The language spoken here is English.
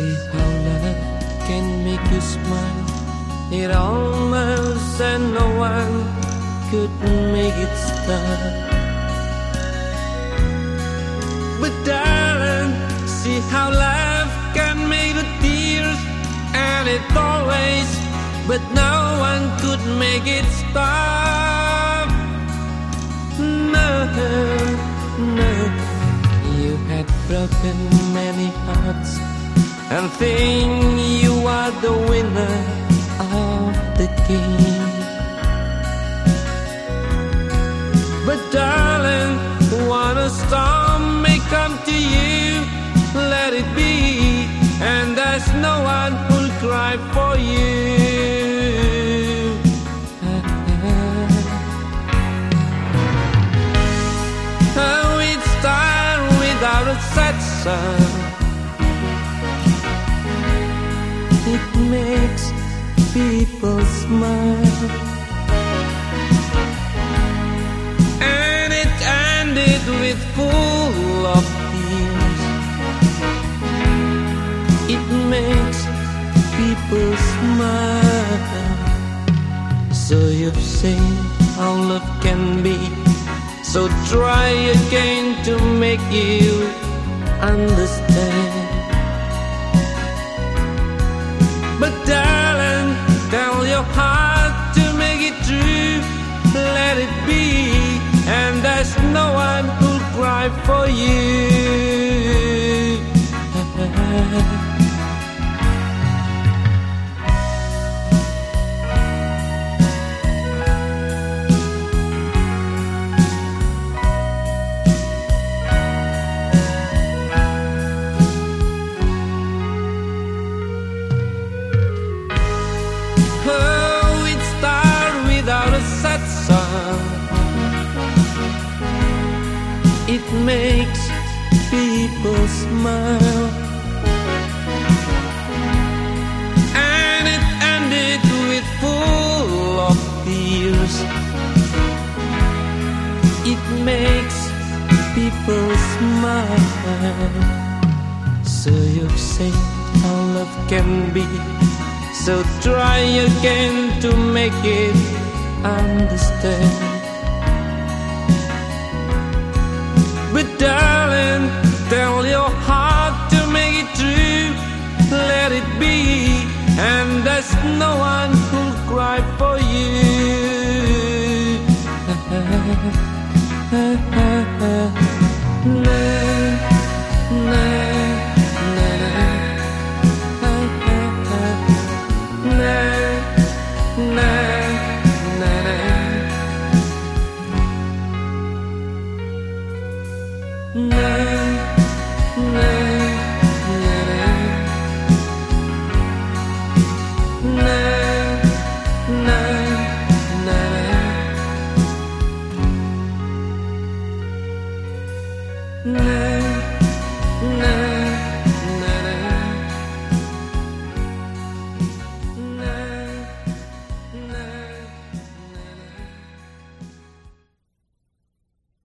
See how love can make you smile. It almost said no one could make it stop. But darling, see how love can make the tears, and it always, but no one could make it stop. No, no. You had broken many hearts and think you are the winner of the game. But darling, when a storm may come to you, let it be, and there's no one who'll cry for you. Oh, it started without a sad song. It makes people smile, and it ended with full of tears. It makes people smile. So you've seen how love can be, so try again to make you understand. But darling, tell your heart to make it true. Let it be, and there's no one who'll cry for you. It makes people smile, and it ended with full of tears. It makes people smile. So you've seen how love can be, so try again to make it understand. But darling, tell your heart to make it true. Let it be, and there's no one who'll cry for you.